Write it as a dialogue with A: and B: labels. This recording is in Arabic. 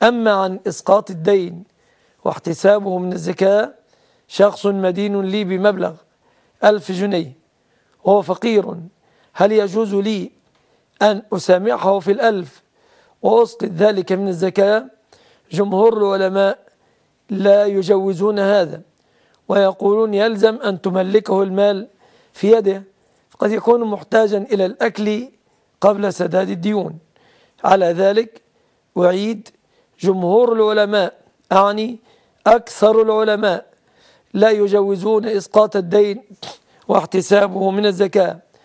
A: أما عن إسقاط الدين واحتسابه من الزكاة، شخص مدين لي بمبلغ 1000 جنيه وهو فقير، هل يجوز لي أن أسامحه في 1000 وأسقط ذلك من الزكاة؟ جمهور العلماء لا يجوزون هذا، ويقولون يلزم أن تملكه المال في يده، قد يكون محتاجا إلى الأكل قبل سداد الديون. على ذلك أعيد، جمهور العلماء أعني أكثر العلماء لا يجوزون إسقاط الدين واحتسابه من الزكاة.